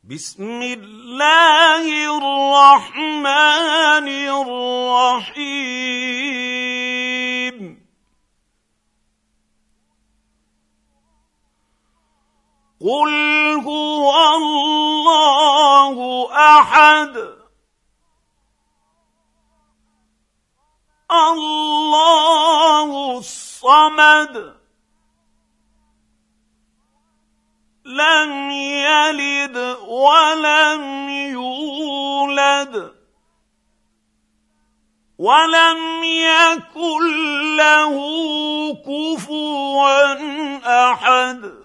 بسم الله الرحمن الرحيم قل هو الله أحد الله الصمد لم يلد ولم يولد ولم يكن له كفوا أحد